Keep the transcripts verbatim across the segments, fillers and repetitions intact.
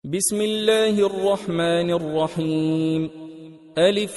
بسم الله الرحمن الرحيم. ألف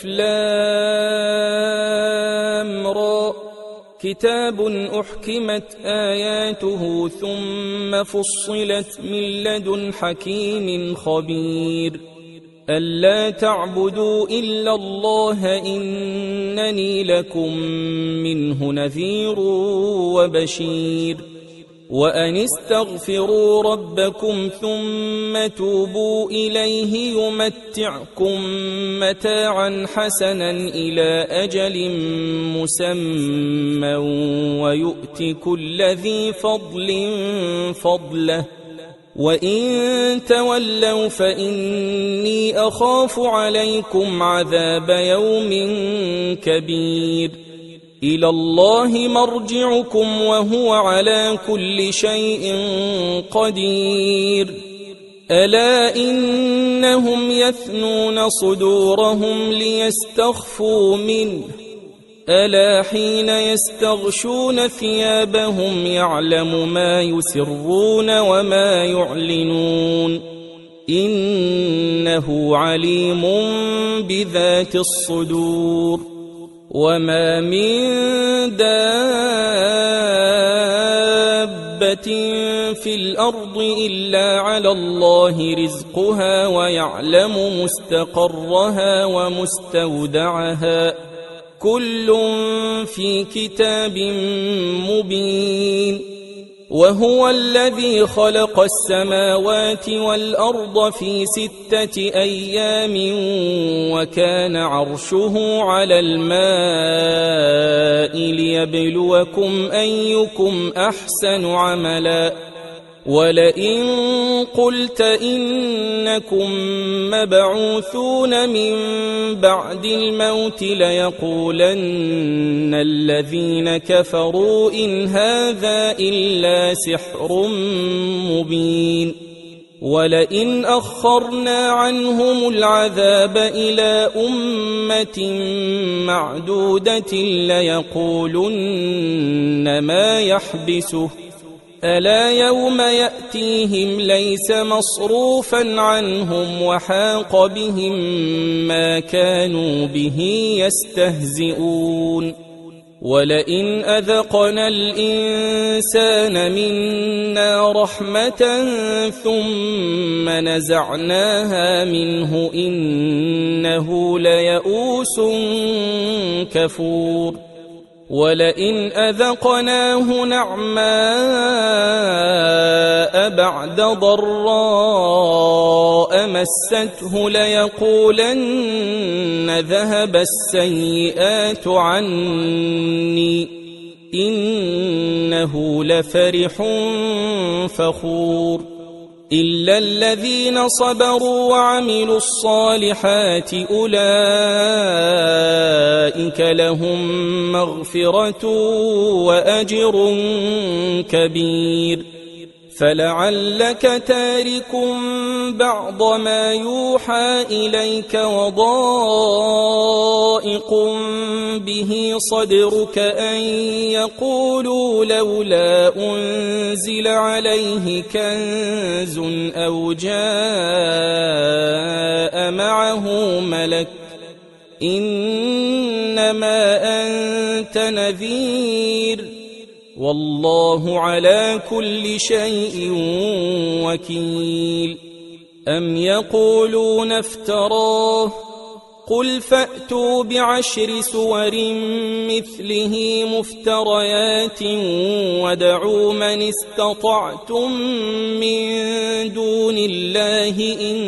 لام را. كتاب أحكمت آياته ثم فصلت من لدن حكيم خبير. ألا تعبدوا إلا الله إنني لكم منه نذير وبشير. وأن استغفروا ربكم ثم توبوا إليه يمتعكم متاعا حسنا إلى أجل مسمى ويؤت كل ذي فضل فضله وإن تولوا فإني أخاف عليكم عذاب يوم كبير. إلى الله مرجعكم وهو على كل شيء قدير. ألا إنهم يثنون صدورهم ليستخفوا منه ألا حين يستغشون ثيابهم يعلم ما يسرون وما يعلنون إنه عليم بذات الصدور. وما من دابة في الأرض إلا على الله رزقها ويعلم مستقرها ومستودعها كل في كتاب مبين. وهو الذي خلق السماوات والأرض في ستة أيام وكان عرشه على الماء ليبلوكم أيكم أحسن عملا. ولئن قلت إنكم مبعوثون من بعد الموت ليقولن الذين كفروا إن هذا إلا سحر مبين. ولئن أخرنا عنهم العذاب إلى أمة معدودة ليقولن ما يحبسه ألا يوم يأتيهم ليس مصروفا عنهم وحاق بهم ما كانوا به يستهزئون. ولئن أذقنا الإنسان منا رحمة ثم نزعناها منه إنه ليئوس كفور. ولئن أذقناه نعماء بعد ضراء مسته ليقولن ذهب السيئات عني إنه لفرح فخور. إلا الذين صبروا وعملوا الصالحات أولئك لهم مغفرة وأجر كبير. فلعلك تارك بعض ما يوحى إليك وضائق به صدرك أن يقولوا لولا أنزل عليه كنز أو جاء معه ملك إنما أنت نذير والله على كل شيء وكيل. أم يقولون افتراه قل فأتوا بعشر سور مثله مفتريات وادعوا من استطعتم من دون الله إن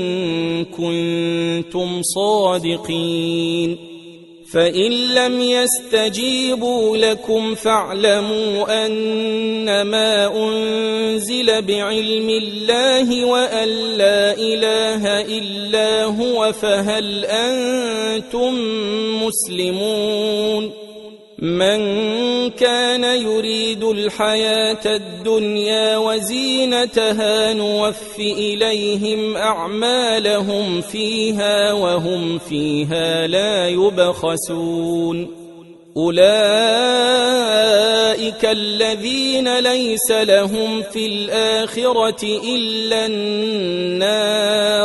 كنتم صادقين. فإن لم يستجيبوا لكم فاعلموا أنما أنزل بعلم الله وأن لا إله إلا هو فهل أنتم مسلمون. من كان يريد الحياة الدنيا وزينتها نوف إليهم أعمالهم فيها وهم فيها لا يبخسون. أولئك الذين ليس لهم في الآخرة إلا النار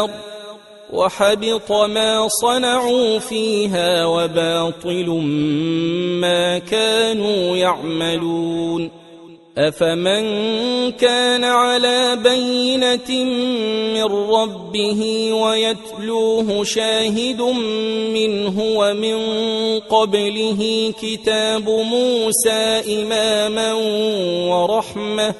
وحبط ما صنعوا فيها وباطل ما كانوا يعملون أفمن كان على بينة من ربه ويتلوه شاهد منه ومن قبله كتاب موسى إماما ورحمة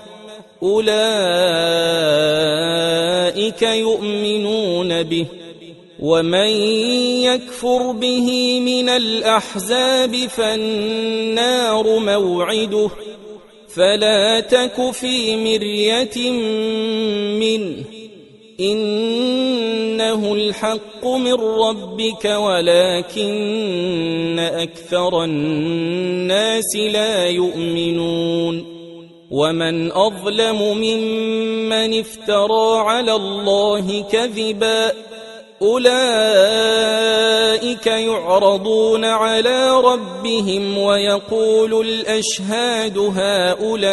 أولئك يؤمنون به ومن يكفر به من الأحزاب فالنار موعده فلا تك في مرية منه إنه الحق من ربك ولكن أكثر الناس لا يؤمنون ومن أظلم ممن افترى على الله كذبا أولئك يعرضون على ربهم ويقول الأشهاد هؤلاء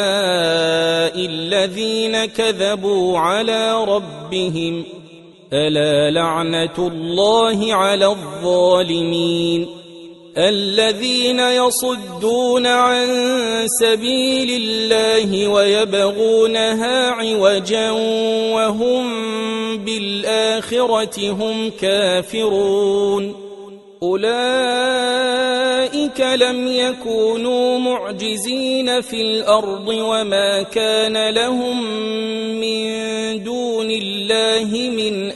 الذين كذبوا على ربهم ألا لعنة الله على الظالمين الذين يصدون عن سبيل الله ويبغونها عوجا وهم بالآخرة هم كافرون أولئك لم يكونوا معجزين في الأرض وما كان لهم من دون الله من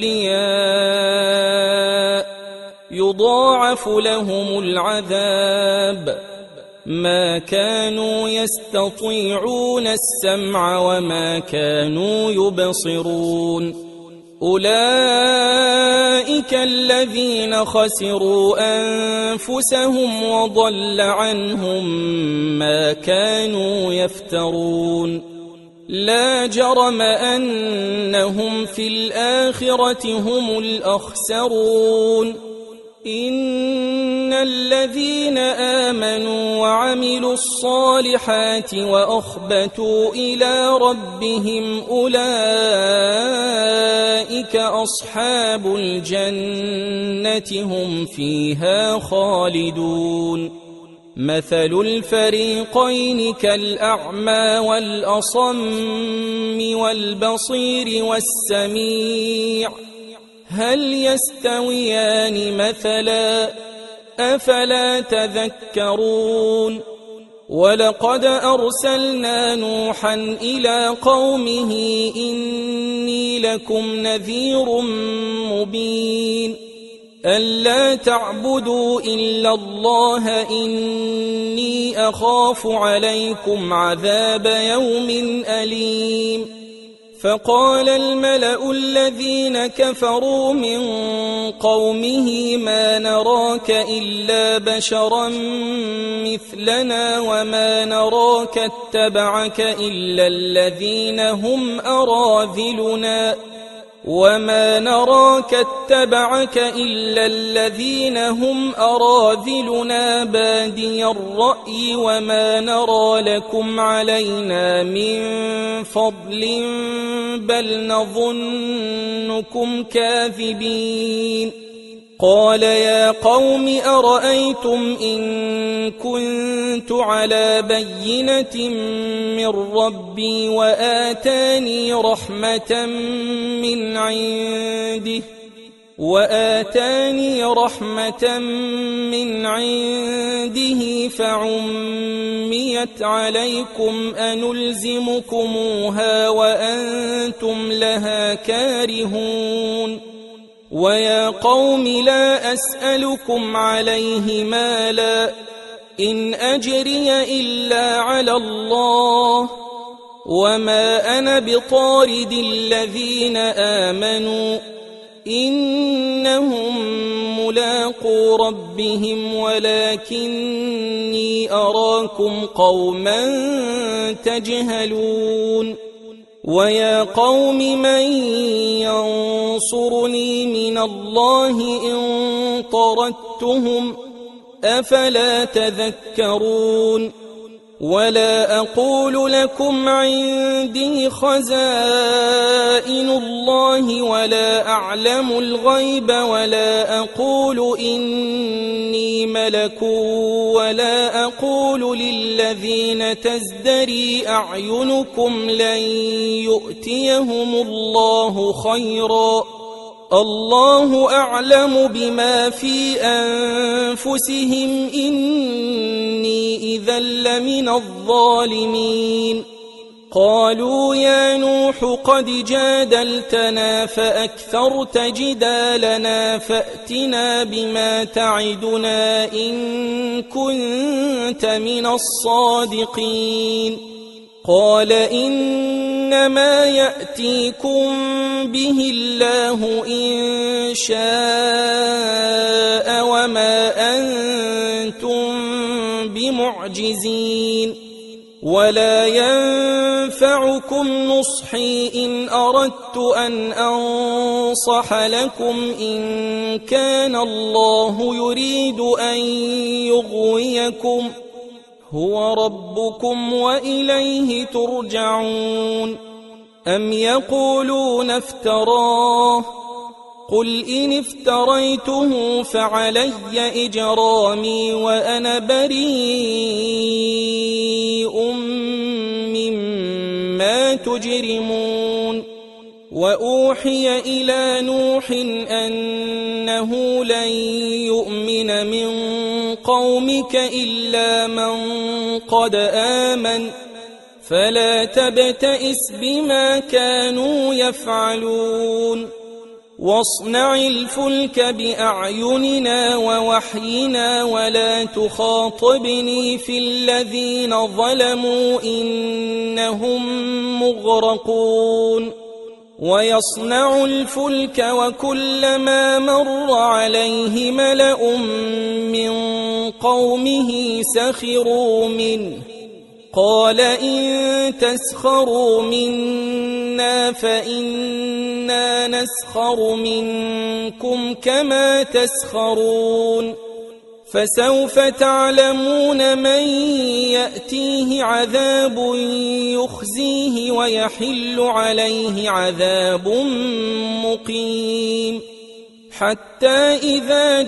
أولياء يضاعف لهم العذاب ما كانوا يستطيعون السمع وما كانوا يبصرون أولئك الذين خسروا أنفسهم وضل عنهم ما كانوا يفترون لا جرم أنهم في الآخرة هم الأخسرون إن الذين آمنوا وعملوا الصالحات وأخبتوا إلى ربهم أولئك أصحاب الجنة هم فيها خالدون مثل الفريقين كالأعمى والأصم والبصير والسميع هل يستويان مثلا أفلا تذكرون ولقد أرسلنا نوحا إلى قومه إني لكم نذير مبين ألا تعبدوا إلا الله إني أخاف عليكم عذاب يوم أليم فقال الملأ الذين كفروا من قومه ما نراك إلا بشرا مثلنا وما نراك اتبعك إلا الذين هم أراذلنا وما نراك اتبعك إلا الذين هم أراذلنا بادي الرأي وما نرى لكم علينا من فضل بل نظنكم كاذبين قال يا قوم أرأيتم إن كنت على بينة من ربي وآتاني رحمة من عنده وآتاني رحمة من عنده فعميت عليكم أنلزمكموها وأنتم لها كارهون ويا قوم لا أسألكم عليه مالا إن أجري إلا على الله وما أنا بطارد الذين آمنوا إنهم ملاقو ربهم ولكني أراكم قوما تجهلون ويا قوم من ينصرني من الله إن طردتهم أفلا تذكرون ولا أقول لكم عندي خزائن الله ولا أعلم الغيب ولا أقول إني ملك ولا أقول للذين تزدري أعينكم لن يؤتيهم الله خيرا الله أعلم بما في أنفسهم إني إذا لمن الظالمين قالوا يا نوح قد جادلتنا فأكثرت جدالنا فأتنا بما تعدنا إن كنت من الصادقين قال إنما يأتيكم به الله إن شاء وما أنتم بمعجزين ولا ينفعكم نصحي إن أردت أن أنصح لكم إن كان الله يريد أن يغويكم هو ربكم وإليه ترجعون أم يقولون افتراه قل إن افتريته فعلي إجرامي وأنا بريء مما تجرمون وأوحي إلى نوح أنه لن يؤمن من قومك إلا من قد آمن فلا تبتئس بما كانوا يفعلون واصنع الفلك بأعيننا ووحينا ولا تخاطبني في الذين ظلموا إنهم مغرقون ويصنع الفلك وكلما مر عليه ملأ من قومه سخروا منه قال إن تسخروا منا فإنا نسخر منكم كما تسخرون فسوف تعلمون من يأتيه عذاب يخزيه ويحل عليه عذاب مقيم حتى إذا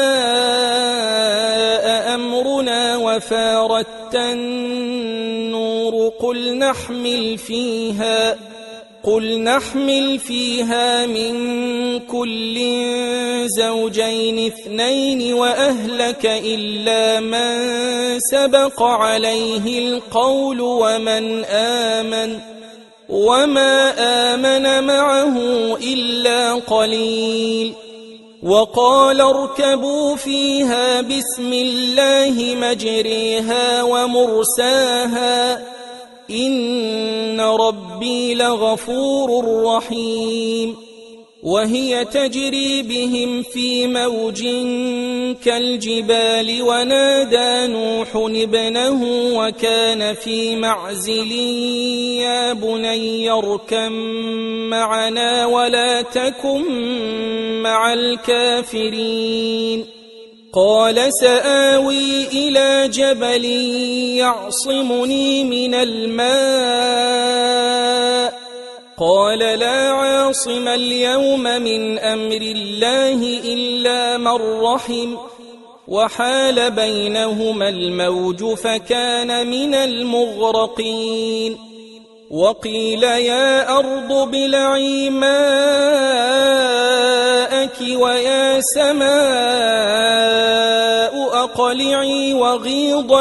جاء أمرنا وفارت النور قل نحمل فيها قل نحمل فيها من كل زوجين اثنين وأهلك إلا من سبق عليه القول ومن آمن وما آمن معه إلا قليل وقال اركبوا فيها بسم الله مجريها ومرساها إن ربي لغفور رحيم وهي تجري بهم في موج كالجبال ونادى نوح ابنه وكان في معزل يا بني اركب معنا ولا تكن مع الكافرين قال سآوي إلى جبل يعصمني من الماء قال لا عاصم اليوم من أمر الله إلا من رحم وحال بينهما الموج فكان من المغرقين وقيل يا أرض ابلعي ماءك ويا سماء أقلعي وغيض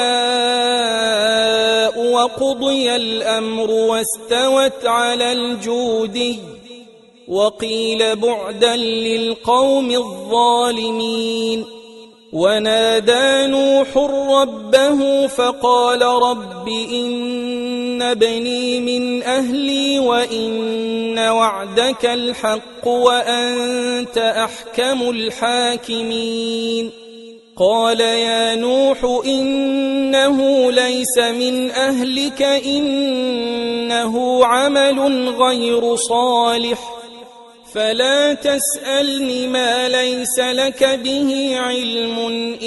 الماء وقضي الأمر واستوت على الجودي وقيل بعدا للقوم الظالمين ونادى نوح ربه فقال رب إن ابني من أهلي وإن وعدك الحق وأنت أحكم الحاكمين قال يا نوح إنه ليس من أهلك إنه عمل غير صالح فلا تسألني ما ليس لك به علم،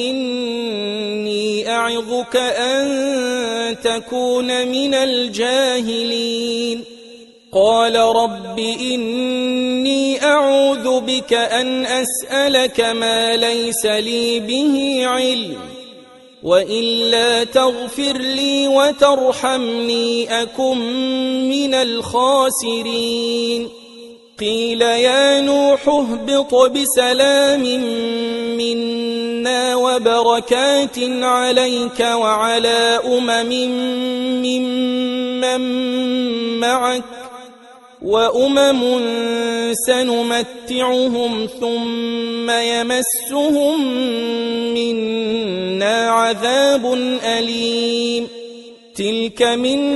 إني أعظك أن تكون من الجاهلين. قال رب إني أعوذ بك أن أسألك ما ليس لي به علم، وإلا تغفر لي وترحمني أكن من الخاسرين. قيل يا نوح اهبط بسلام منا وبركات عليك وعلى أمم ممن معك، وأمم سنمتعهم ثم يمسهم منا عذاب أليم. تلك من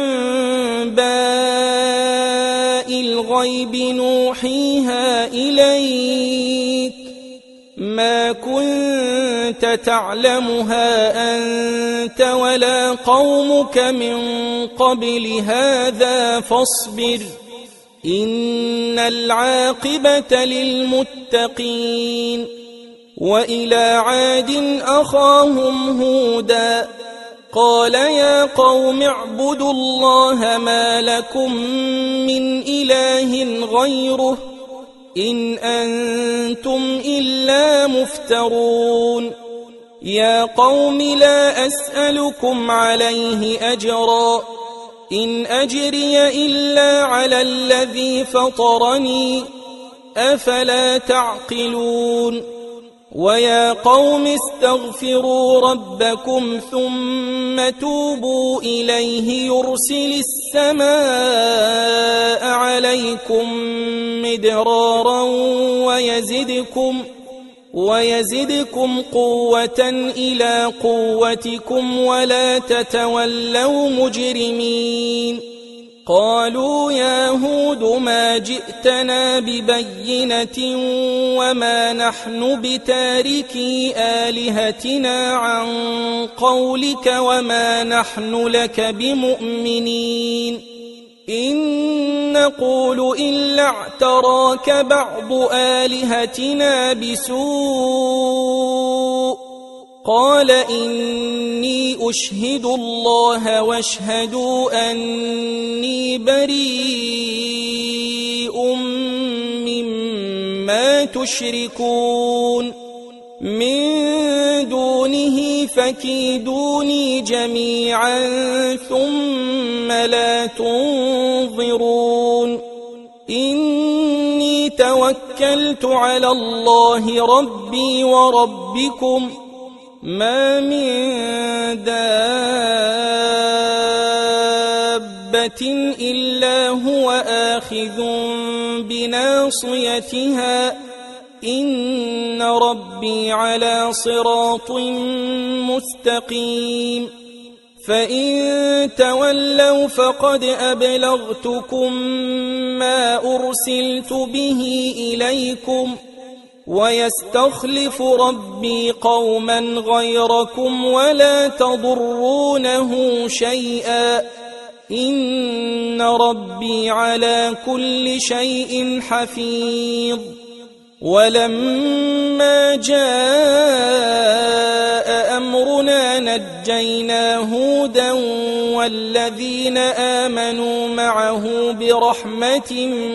أنباء الغيب نوحيها إليك، ما كنت تعلمها أنت ولا قومك من قبل هذا، فاصبر إن العاقبة للمتقين. وإلى عاد أخاهم هودا قال يا قوم اعبدوا الله ما لكم من إله غيره إن أنتم إلا مفترون. يا قوم لا أسألكم عليه أجرا، إن أجري إلا على الذي فطرني، أفلا تعقلون. ويا قوم استغفروا ربكم ثم توبوا إليه يرسل السماء عليكم مدرارا ويزدكم ويزدكم قوة إلى قوتكم ولا تتولوا مجرمين. قالوا يا هود ما جئتنا ببينة وما نحن بتاركي آلهتنا عن قولك وما نحن لك بمؤمنين، إن نقول إلا اعتراك بعض آلهتنا بسوء. قال إني أشهد الله واشهدوا أني بريء مما تشركون من دونه فكيدوني جميعا ثم لا تنظرون. إني توكلت على الله ربي وربكم ما من دابة إلا هو آخذ بناصيتها إن ربي على صراط مستقيم. فإن تولوا فقد أبلغتكم ما أرسلت به إليكم ويستخلف ربي قوما غيركم ولا تضرونه شيئا إن ربي على كل شيء حفيظ. ولما جاء أمرنا نجينا هودا والذين آمنوا معه برحمة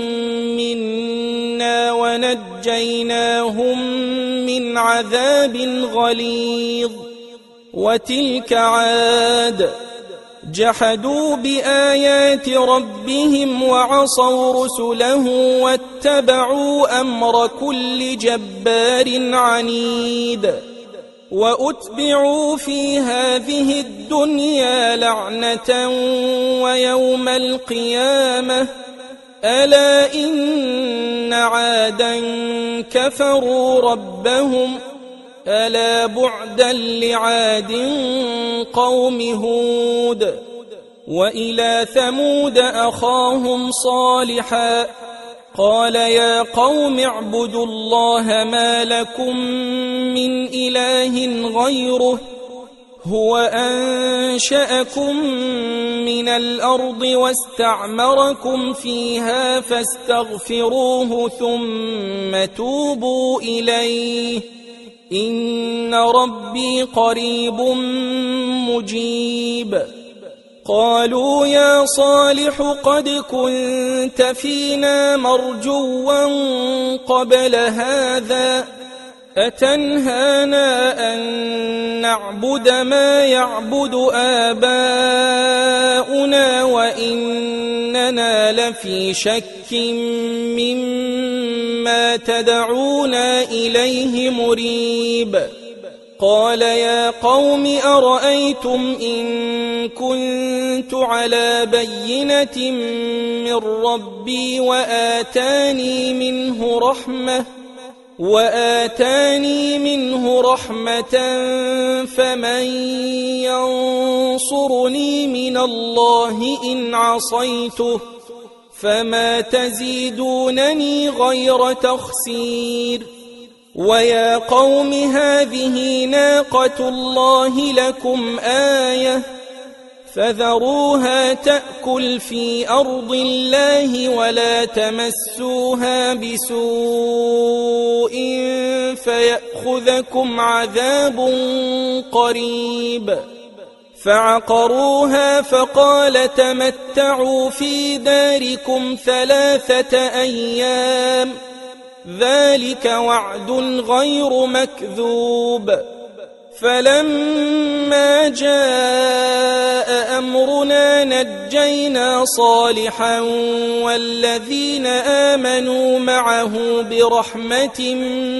منا ونجيناهم من عذاب غليظ. وتلك عاد جحدوا بآيات ربهم وعصوا رسله واتبعوا أمر كل جبار عنيد. وأتبعوا في هذه الدنيا لعنة ويوم القيامة ألا إن عادا كفروا ربهم ألا بعدا لعاد قوم هود. وإلى ثمود أخاهم صالحا قال يا قوم اعبدوا الله ما لكم من إله غيره هو أنشأكم من الأرض واستعمركم فيها فاستغفروه ثم توبوا إليه إن ربي قريب مجيب. قالوا يا صالح قد كنت فينا مرجوا قبل هذا أتنهانا أن نعبد ما يعبد آباؤنا وإننا لفي شك مما تدعونا إليه مريب. قال يا قوم أرأيتم إن كنت على بينة من ربي وآتاني منه رحمة وآتاني منه رحمة فمن ينصرني من الله إن عصيته فما تزيدونني غير تخسير. ويا قوم هذه ناقة الله لكم آية فذروها تأكل في أرض الله ولا تمسوها بسوء فيأخذكم عذاب قريب. فعقروها فقال تمتعوا في داركم ثلاثة أيام ذلك وعد غير مكذوب. فلما جاء أمرنا نجينا صالحا والذين آمنوا معه برحمة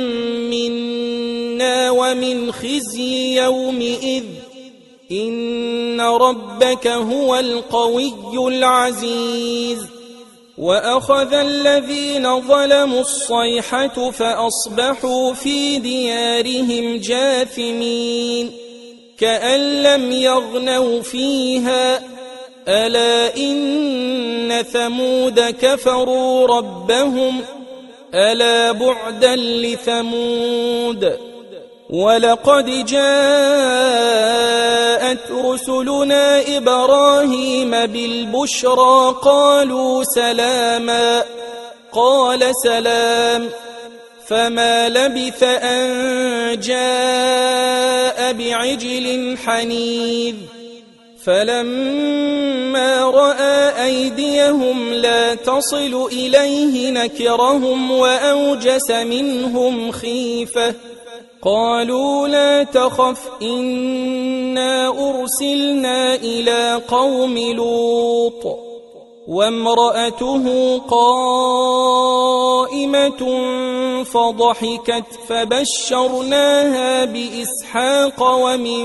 منا ومن خزي يومئذ إن ربك هو القوي العزيز. وأخذ الذين ظلموا الصيحة فأصبحوا في ديارهم جاثمين كأن لم يغنوا فيها ألا إن ثمود كفروا ربهم ألا بعدا لثمود. ولقد جاءت رسلنا إبراهيم بالبشرى قالوا سلاما قال سلام فما لبث أن جاء بعجل حنيذ. فلما رأى أيديهم لا تصل إليه نكرهم وأوجس منهم خيفة قالوا لا تخف إنا أرسلنا إلى قوم لوط وامرأته قائمة فضحكت فبشرناها بإسحاق ومن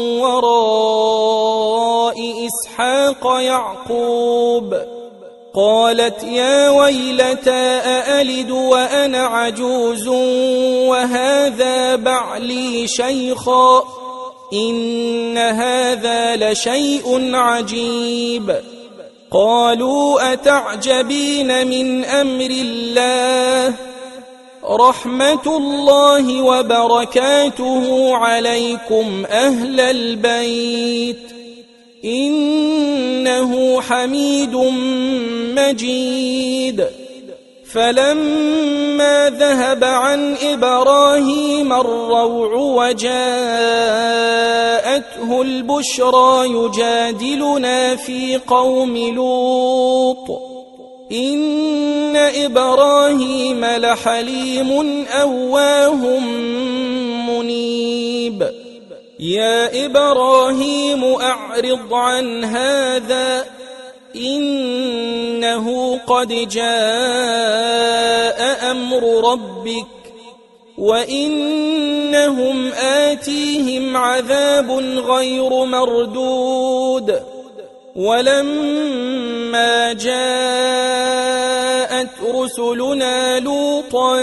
وراء إسحاق يعقوب قالت يا ويلتى أألد وأنا عجوز وهذا بعلي شيخا إن هذا لشيء عجيب. قالوا أتعجبين من أمر الله رحمة الله وبركاته عليكم أهل البيت إنه حميد مجيد. فلما ذهب عن إبراهيم الروع وجاءته البشرى يجادلنا في قوم لوط إن إبراهيم لحليم أواه منيب. يا إبراهيم أعرض عن هذا إنه قد جاء أمر ربك وإنهم آتيهم عذاب غير مردود. ولما جاءت رسلنا لوطا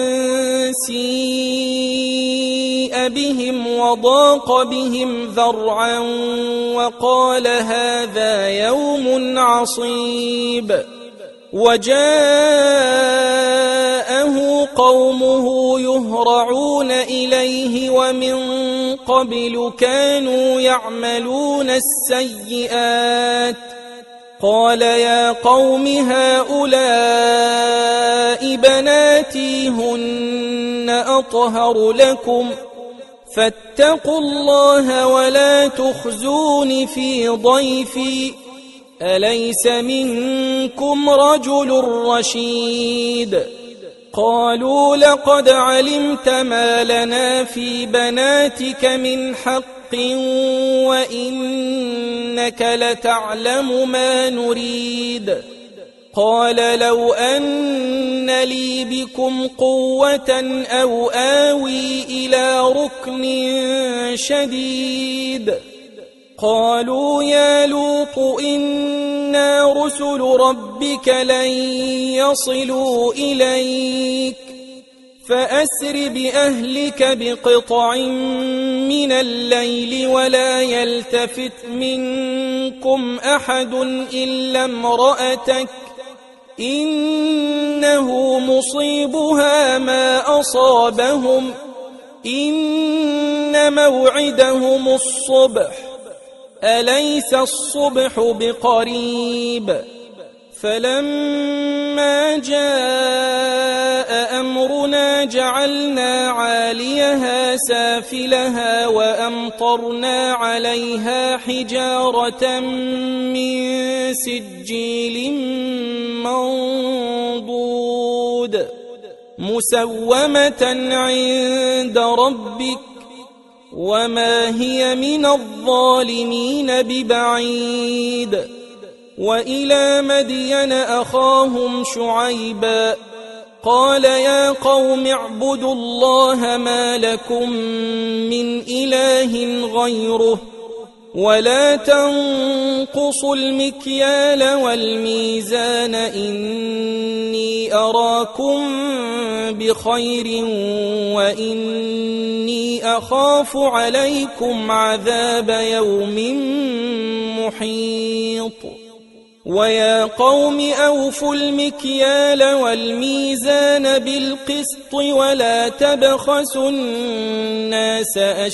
سيء بهم وضاق بهم ذرعا وقال هذا يوم عصيب. وجاءه قومه يهرعون إليه ومن قبل كانوا يعملون السيئات قال يا قوم هؤلاء بناتي هن أطهر لكم فاتقوا الله ولا تخزون في ضيفي أليس منكم رجل رشيد قالوا لقد علمت ما لنا في بناتك من حق وإنك لتعلم ما نريد قال لو أن لي بكم قوة أو آوي إلى ركن شديد قالوا يا لوط إنا رسل ربك لن يصلوا إليك فأسر بأهلك بقطع من الليل ولا يلتفت منكم أحد إلا امرأتك إنه مصيبها ما أصابهم إن موعدهم الصبح أليس الصبح بقريب فلما جاء أمرنا جعلنا عاليها سافلها وأمطرنا عليها حجارة من سجيل منضود مسومة عند ربك وما هي من الظالمين ببعيد وإلى مدين أخاهم شعيبا قال يا قوم اعبدوا الله ما لكم من إله غيره ولا تنقصوا المكيال والميزان إني أراكم بخير وإني أخاف عليكم عذاب يوم محيط ويا قوم أوفوا المكيال والميزان بالقسط ولا تبخسوا الناس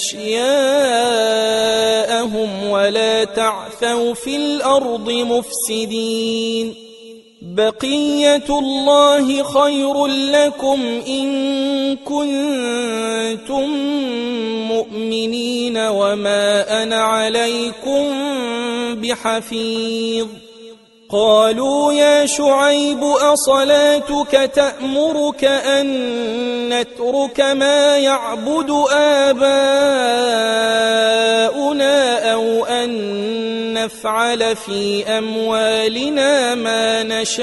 أشياءهم ولا تعثوا في الأرض مفسدين بقية الله خير لكم إن كنتم مؤمنين وما أنا عليكم بحفيظ قالوا يا شعيب أصلاتك تأمرك أن نترك ما يعبد آباؤنا أو أن نفعل في أموالنا ما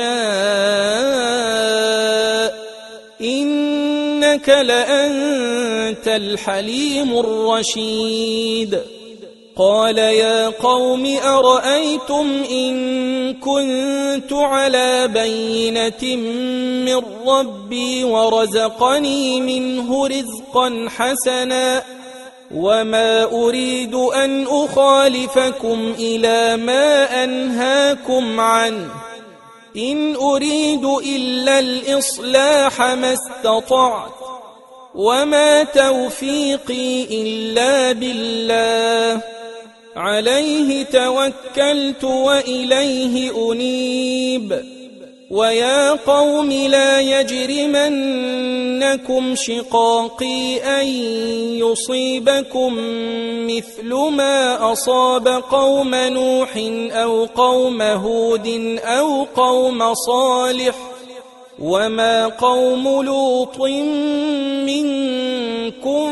نشاء إنك لأنت الحليم الرشيد قال يا قوم أرأيتم إن كنت على بينة من ربي ورزقني منه رزقا حسنا وما أريد أن أخالفكم إلى ما أنهاكم عنه إن أريد إلا الإصلاح ما استطعت وما توفيقي إلا بالله عليه توكلت وإليه أنيب ويا قوم لا يجرمنكم شقاقي أن يصيبكم مثل ما أصاب قوم نوح أو قوم هود أو قوم صالح وما قوم لوط منكم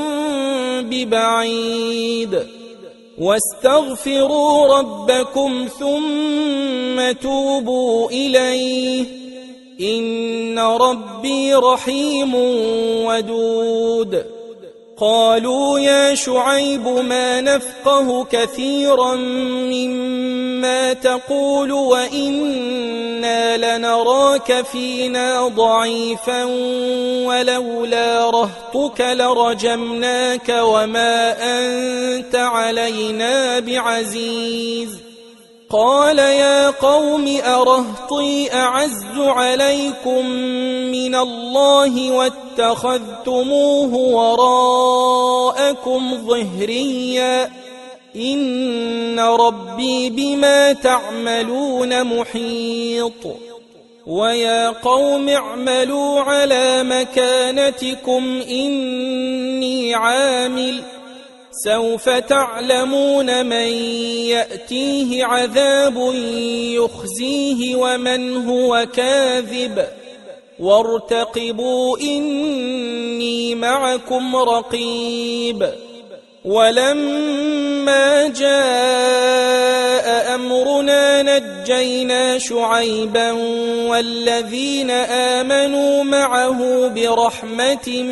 ببعيد واستغفروا ربكم ثم توبوا إليه إن ربي رحيم ودود قالوا يا شعيب ما نفقه كثيرا مما تقول وإنا لنراك فينا ضعيفا ولولا رهطك لرجمناك وما أنت علينا بعزيز قال يا قوم أرهطي أعز عليكم من الله واتخذتموه وراءكم ظهريا إن ربي بما تعملون محيط ويا قوم اعملوا على مكانتكم إني عامل سوف تعلمون من يأتيه عذاب يخزيه ومن هو كاذب وارتقبوا إني معكم رقيب ولما جاء أمرنا نجينا شعيبا والذين آمنوا معه برحمة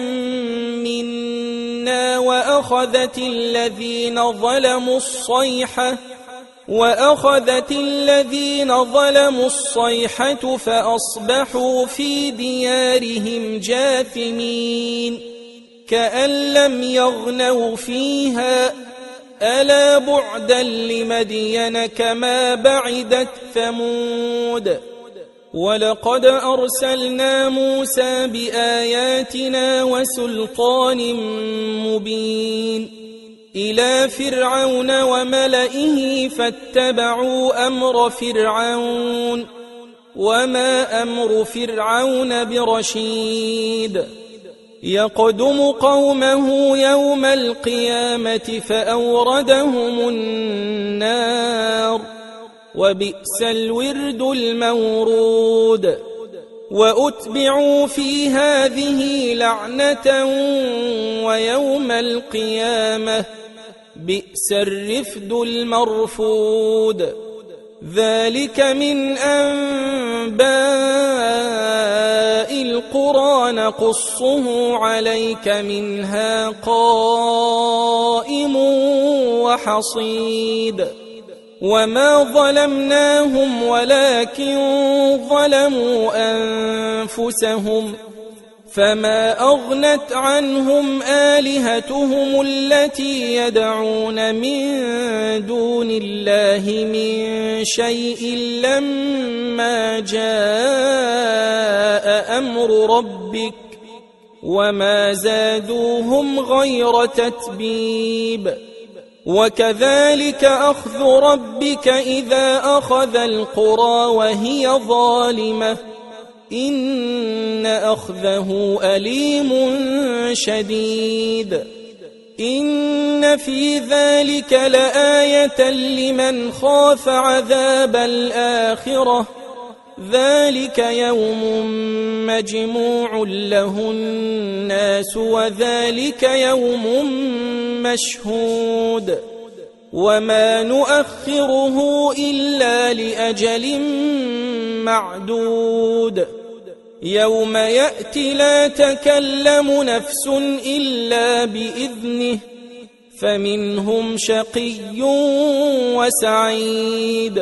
منا وأخذت الذين ظلموا الصيحة وأخذت الذين ظلموا الصيحة فأصبحوا في ديارهم جاثمين كأن لم يغنوا فيها ألا بعدا لمدين كما بعدت ثمود ولقد أرسلنا موسى بآياتنا وسلطان مبين إلى فرعون وملئه فاتبعوا أمر فرعون وما أمر فرعون برشيد يقدم قومه يوم القيامة فأوردهم النار وبئس الورد المورود وأتبعوا في هذه لعنة ويوم القيامة بئس الرفد المرفود ذلك من أنباء القرى نقصه عليك منها قائم وحصيد وما ظلمناهم ولكن ظلموا أنفسهم فما أغنت عنهم آلهتهم التي يدعون من دون الله من شيء لما جاء أمر ربك وما زادوهم غير تتبيب وكذلك أخذ ربك إذا أخذ القرى وهي ظالمة إن أخذه أليم شديد إن في ذلك لآية لمن خاف عذاب الآخرة ذلك يوم مجموع له الناس وذلك يوم مشهود وما نؤخره إلا لأجل معدود يوم يأتي لا تكلم نفس إلا بإذنه فمنهم شقي وسعيد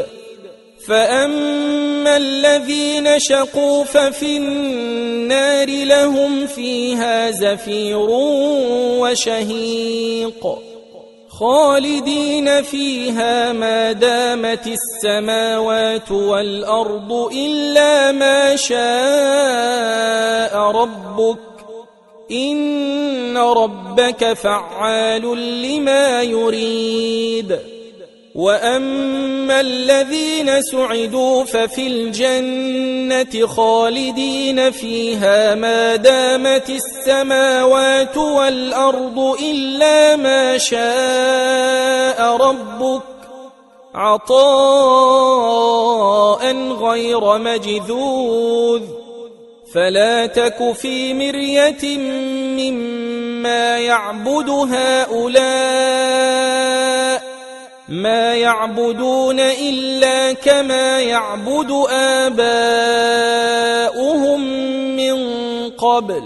فأما الذين شقوا ففي النار لهم فيها زفير وشهيق خالدين فيها ما دامت السماوات والأرض إلا ما شاء ربك إن ربك فعال لما يريد وأما الذين سعدوا ففي الجنة خالدين فيها ما دامت السماوات والأرض إلا ما شاء ربك عطاء غير مجذوذ فلا تك في مرية مما يعبد هؤلاء ما يعبدون إلا كما يعبد آباؤهم من قبل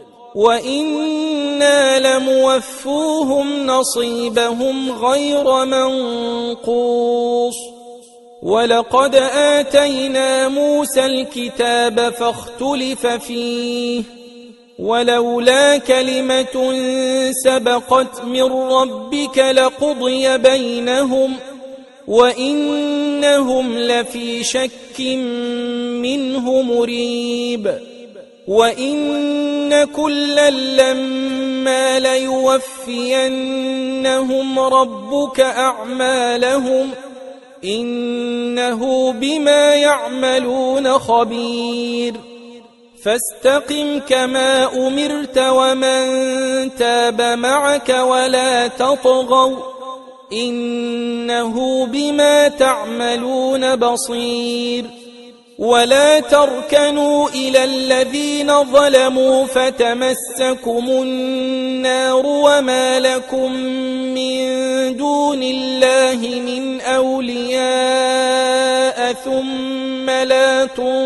وإنا لموفوهم نصيبهم غير منقوص ولقد آتينا موسى الكتاب فاختلف فيه ولولا كلمة سبقت من ربك لقضي بينهم وإنهم لفي شك منه مريب وإن كلا لما ليوفينهم ربك أعمالهم إنه بما يعملون خبير فاستقم كما أمرت ومن تاب معك ولا تطغوا إنه بما تعملون بصير ولا تركنوا إلى الذين ظلموا فتمسكم النار وما لكم من دون الله من أولياء ثم لا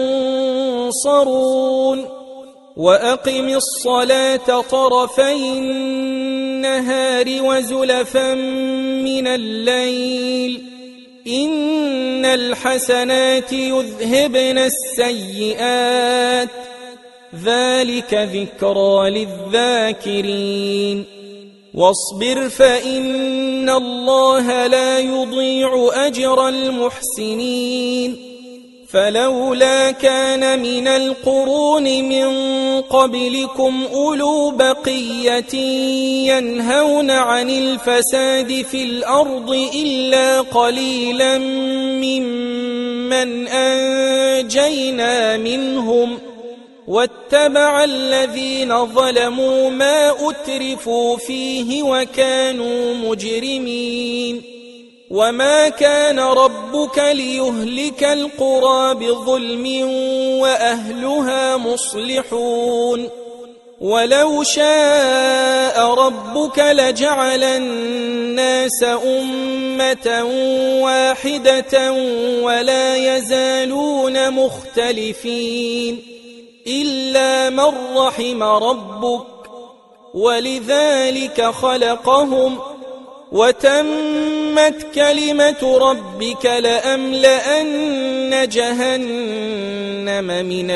تنصرون وأقم الصلاة طرفي النهار وزلفا من الليل إن الحسنات يذهبن السيئات ذلك ذكرى للذاكرين واصبر فإن الله لا يضيع أجر المحسنين فلولا كان من القرون من قبلكم أولو بقية ينهون عن الفساد في الأرض إلا قليلا ممن أنجينا منهم واتبع الذين ظلموا ما أترفوا فيه وكانوا مجرمين وما كان ربك ليهلك القرى بظلم وأهلها مصلحون ولو شاء ربك لجعل الناس أمة واحدة ولا يزالون مختلفين إلا من رحم ربك ولذلك خلقهم وتمت كلمة ربك لأملأن جهنم من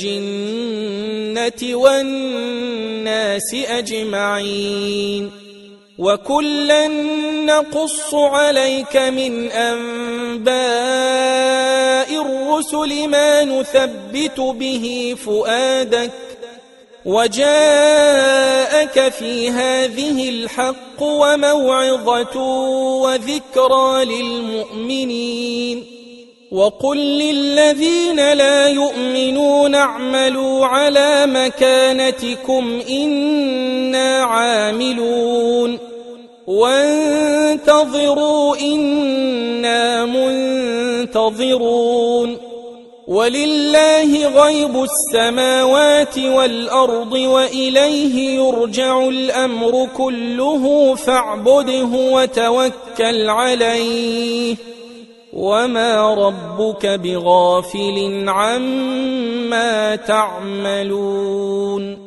الجنة والناس أجمعين وكلا نقص عليك من أنباء الرسل ما نثبت به فؤادك وجاءك في هذه الحق وموعظة وذكرى للمؤمنين وقل للذين لا يؤمنون اعملوا على مكانتكم إنا عاملون وانتظروا إنا منتظرون ولله غيب السماوات والأرض وإليه يرجع الأمر كله فاعبده وتوكل عليه وما ربك بغافل عما تعملون